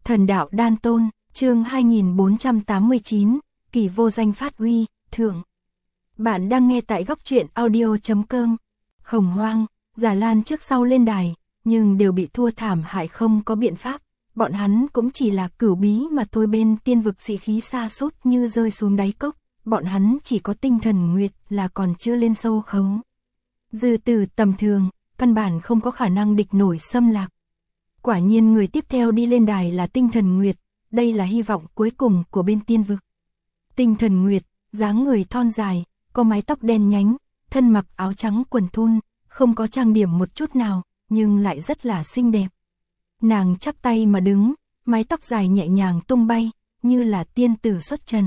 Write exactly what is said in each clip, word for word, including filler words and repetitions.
Thần đạo đan tôn, chương hai nghìn bốn trăm tám mươi chín, Kỳ vô danh phát uy, thượng. Bạn đang nghe tại góc truyện audio chấm com. Hồng Hoang, Già Lan trước sau lên đài, nhưng đều bị thua thảm hại không có biện pháp. Bọn hắn cũng chỉ là cửu bí mà thôi, bên tiên vực sĩ khí sa sút như rơi xuống đáy cốc. Bọn hắn chỉ có tinh thần nguyệt là còn chưa lên sâu khấu. Dư tử tầm thường, căn bản không có khả năng địch nổi Xâm Lạc. Quả nhiên người tiếp theo đi lên đài là tinh thần nguyệt, đây là hy vọng cuối cùng của bên tiên vực. Tinh thần nguyệt, dáng người thon dài, có mái tóc đen nhánh, thân mặc áo trắng quần thun, không có trang điểm một chút nào, nhưng lại rất là xinh đẹp. Nàng chắp tay mà đứng, mái tóc dài nhẹ nhàng tung bay, như là tiên tử xuất trần.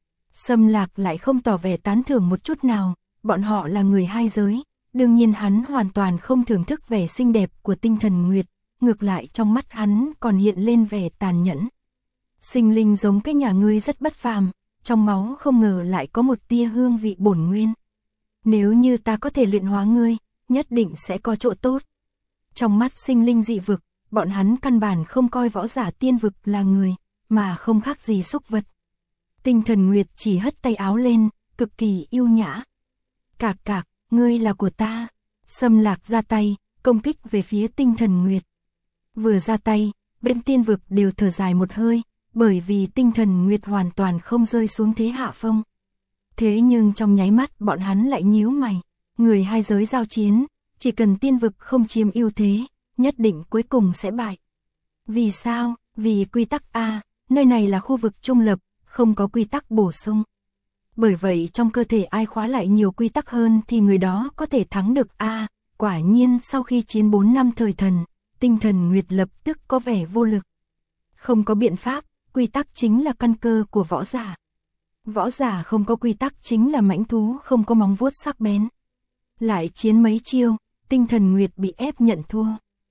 Xâm Lạc lại không tỏ vẻ tán thưởng một chút nào, bọn họ là người hai giới, đương nhiên hắn hoàn toàn không thưởng thức vẻ xinh đẹp của tinh thần nguyệt, ngược lại trong mắt hắn còn hiện lên vẻ tàn nhẫn. Sinh linh giống cái nhà ngươi rất bất phàm, trong máu không ngờ lại có một tia hương vị bổn nguyên. Nếu như ta có thể luyện hóa ngươi, nhất định sẽ có chỗ tốt. Trong mắt sinh linh dị vực, bọn hắn căn bản không coi võ giả tiên vực là người, mà không khác gì súc vật. Tinh thần nguyệt chỉ hất tay áo lên, cực kỳ yêu nhã. Cạc cạc, ngươi là của ta. Xâm Lạc ra tay, công kích về phía tinh thần nguyệt. Vừa ra tay, bên tiên vực đều thở dài một hơi, bởi vì tinh thần nguyệt hoàn toàn không rơi xuống thế hạ phong. Thế nhưng trong nháy mắt bọn hắn lại nhíu mày, người hai giới giao chiến, chỉ cần tiên vực không chiếm ưu thế, nhất định cuối cùng sẽ bại. Vì sao? Vì quy tắc A, nơi này là khu vực trung lập, không có quy tắc bổ sung. Bởi vậy trong cơ thể ai khóa lại nhiều quy tắc hơn thì người đó có thể thắng được A. Quả nhiên sau khi chiến bốn năm thời thần, tinh thần nguyệt lập tức có vẻ vô lực. Không có biện pháp, quy tắc chính là căn cơ của võ giả. Võ giả không có quy tắc chính là mãnh thú không có móng vuốt sắc bén. Lại chiến mấy chiêu, tinh thần nguyệt bị ép nhận thua.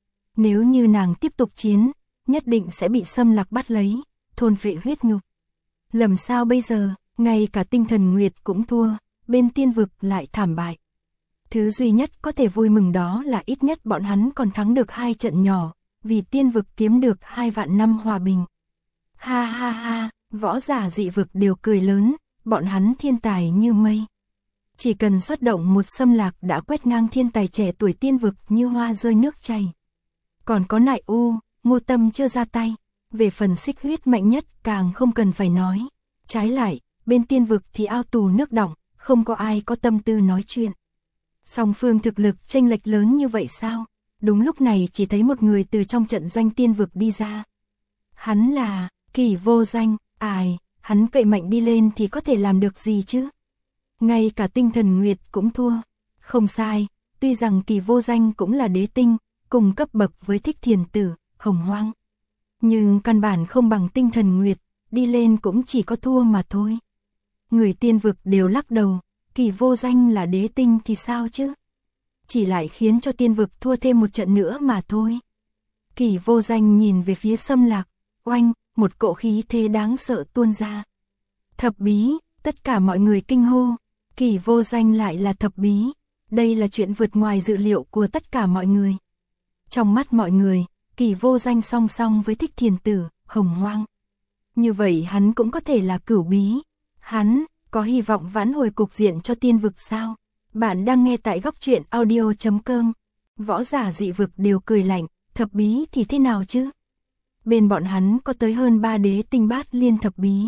Nếu như nàng tiếp tục chiến, nhất định sẽ bị Xâm Lạc bắt lấy, thôn phệ huyết nhục. Làm sao bây giờ, ngay cả tinh thần nguyệt cũng thua, bên tiên vực lại thảm bại. Thứ duy nhất có thể vui mừng đó là ít nhất bọn hắn còn thắng được hai trận nhỏ, vì tiên vực kiếm được hai vạn năm hòa bình. Ha ha ha, võ giả dị vực đều cười lớn, bọn hắn thiên tài như mây. Chỉ cần xuất động một Xâm Lạc đã quét ngang thiên tài trẻ tuổi tiên vực như hoa rơi nước chảy. Còn có Nại U, Ngô Tâm chưa ra tay, về phần xích huyết mạnh nhất càng không cần phải nói. Trái lại, bên tiên vực thì ao tù nước đọng, không có ai có tâm tư nói chuyện. Song phương thực lực chênh lệch lớn như vậy sao? Đúng lúc này chỉ thấy một người từ trong trận doanh tiên vực đi ra. Hắn là Kỳ vô danh, ai, hắn cậy mạnh đi lên thì có thể làm được gì chứ? Ngay cả tinh thần nguyệt cũng thua. Không sai, tuy rằng Kỳ vô danh cũng là đế tinh, cùng cấp bậc với Thích Thiền Tử, Hồng Hoang. Nhưng căn bản không bằng tinh thần nguyệt, đi lên cũng chỉ có thua mà thôi. Người tiên vực đều lắc đầu, Kỳ vô danh là đế tinh thì sao chứ? Chỉ lại khiến cho tiên vực thua thêm một trận nữa mà thôi. Kỳ vô danh nhìn về phía Xâm Lạc, oanh, một cỗ khí thế đáng sợ tuôn ra. Thập bí, tất cả mọi người kinh hô, Kỳ vô danh lại là thập bí, đây là chuyện vượt ngoài dự liệu của tất cả mọi người. Trong mắt mọi người, Kỳ vô danh song song với Thích Thiền Tử, Hồng Hoang. Như vậy hắn cũng có thể là cửu bí. Hắn có hy vọng vãn hồi cục diện cho tiên vực sao? Bạn đang nghe tại góc truyện audio chấm com. Võ giả dị vực đều cười lạnh, thập bí thì thế nào chứ? Bên bọn hắn có tới hơn ba đế tinh bát liên thập bí.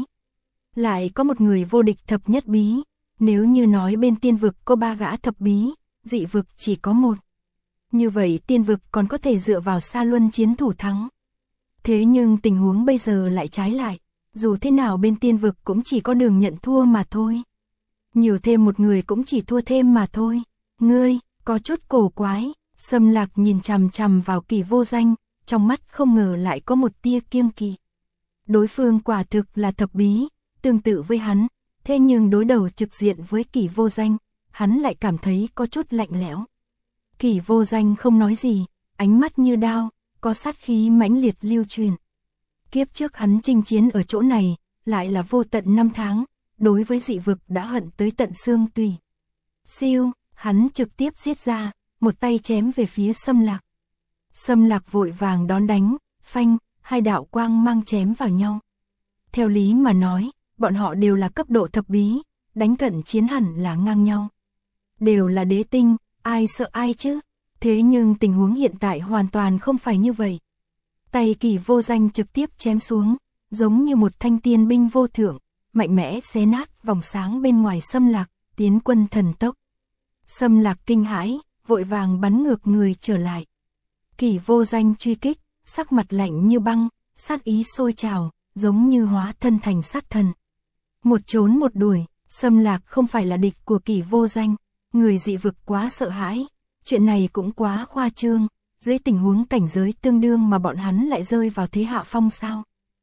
Lại có một người vô địch thập nhất bí. Nếu như nói bên tiên vực có ba gã thập bí, dị vực chỉ có một. Như vậy tiên vực còn có thể dựa vào Sa Luân chiến thủ thắng. Thế nhưng tình huống bây giờ lại trái lại. Dù thế nào bên tiên vực cũng chỉ có đường nhận thua mà thôi. Nhiều thêm một người cũng chỉ thua thêm mà thôi. Ngươi, có chút cổ quái. Xâm Lạc nhìn chằm chằm vào Kỳ vô danh, trong mắt không ngờ lại có một tia kiêng kỵ. Đối phương quả thực là thập bí, tương tự với hắn. Thế nhưng đối đầu trực diện với Kỳ vô danh, hắn lại cảm thấy có chút lạnh lẽo. Kỳ vô danh không nói gì, ánh mắt như đao, có sát khí mãnh liệt lưu truyền. Kiếp trước hắn chinh chiến ở chỗ này, lại là vô tận năm tháng, đối với dị vực đã hận tới tận xương tủy. Siêu, hắn trực tiếp giết ra, một tay chém về phía Xâm Lạc. Xâm Lạc vội vàng đón đánh, phanh, hai đạo quang mang chém vào nhau. Theo lý mà nói, bọn họ đều là cấp độ thập bí, đánh cận chiến hẳn là ngang nhau. Đều là đế tinh, ai sợ ai chứ? Thế nhưng tình huống hiện tại hoàn toàn không phải như vậy. Tay Kỳ Vô Danh trực tiếp chém xuống, giống như một thanh tiên binh vô thượng, mạnh mẽ xé nát vòng sáng bên ngoài Xâm Lạc, tiến quân thần tốc. Xâm Lạc kinh hãi, vội vàng bắn ngược người trở lại. Kỳ Vô Danh truy kích, sắc mặt lạnh như băng, sát ý sôi trào, giống như hóa thân thành sát thần. Một trốn một đuổi, Xâm Lạc không phải là địch của Kỳ Vô Danh, người dị vực quá sợ hãi, chuyện này cũng quá khoa trương, dưới tình huống cảnh giới tương đương mà bọn hắn lại rơi vào thế hạ phong sao.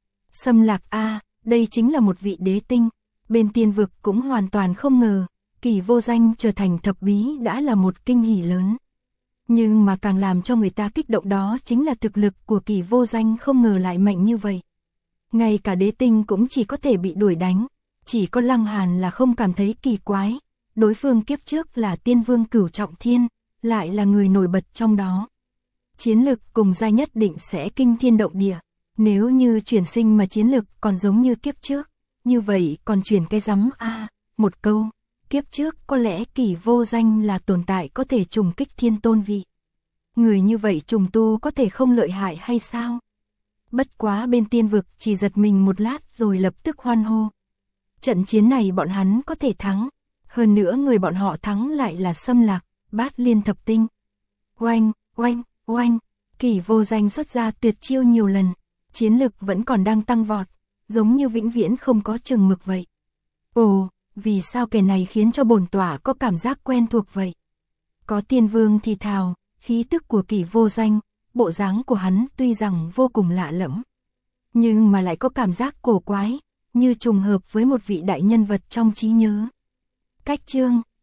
Xâm Lạc a, đây chính là một vị đế tinh, bên tiên vực cũng hoàn toàn không ngờ, Kỳ Vô Danh trở thành thập bí đã là một kinh hỉ lớn. Nhưng mà càng làm cho người ta kích động đó chính là thực lực của Kỳ Vô Danh không ngờ lại mạnh như vậy. Ngay cả đế tinh cũng chỉ có thể bị đuổi đánh, chỉ có Lăng Hàn là không cảm thấy kỳ quái, đối phương kiếp trước là tiên vương cửu trọng thiên, lại là người nổi bật trong đó. Chiến lực cùng giai nhất định sẽ kinh thiên động địa, nếu như chuyển sinh mà chiến lực còn giống như kiếp trước, như vậy còn chuyển cái rắm a, à, một câu, kiếp trước có lẽ Kỳ Vô Danh là tồn tại có thể trùng kích thiên tôn vị. Người như vậy trùng tu có thể không lợi hại hay sao? Bất quá bên tiên vực chỉ giật mình một lát rồi lập tức hoan hô. Trận chiến này bọn hắn có thể thắng, hơn nữa người bọn họ thắng lại là Xâm Lạc, Bát Liên Thập Tinh. Oanh, oanh, oanh, Kỳ Vô Danh xuất ra tuyệt chiêu nhiều lần, chiến lực vẫn còn đang tăng vọt, giống như vĩnh viễn không có chừng mực vậy. Ồ, vì sao kẻ này khiến cho bổn tỏa có cảm giác quen thuộc vậy? Có tiên vương thì thào, khí tức của Kỳ Vô Danh, bộ dáng của hắn tuy rằng vô cùng lạ lẫm, nhưng mà lại có cảm giác cổ quái, như trùng hợp với một vị đại nhân vật trong trí nhớ. Cách chương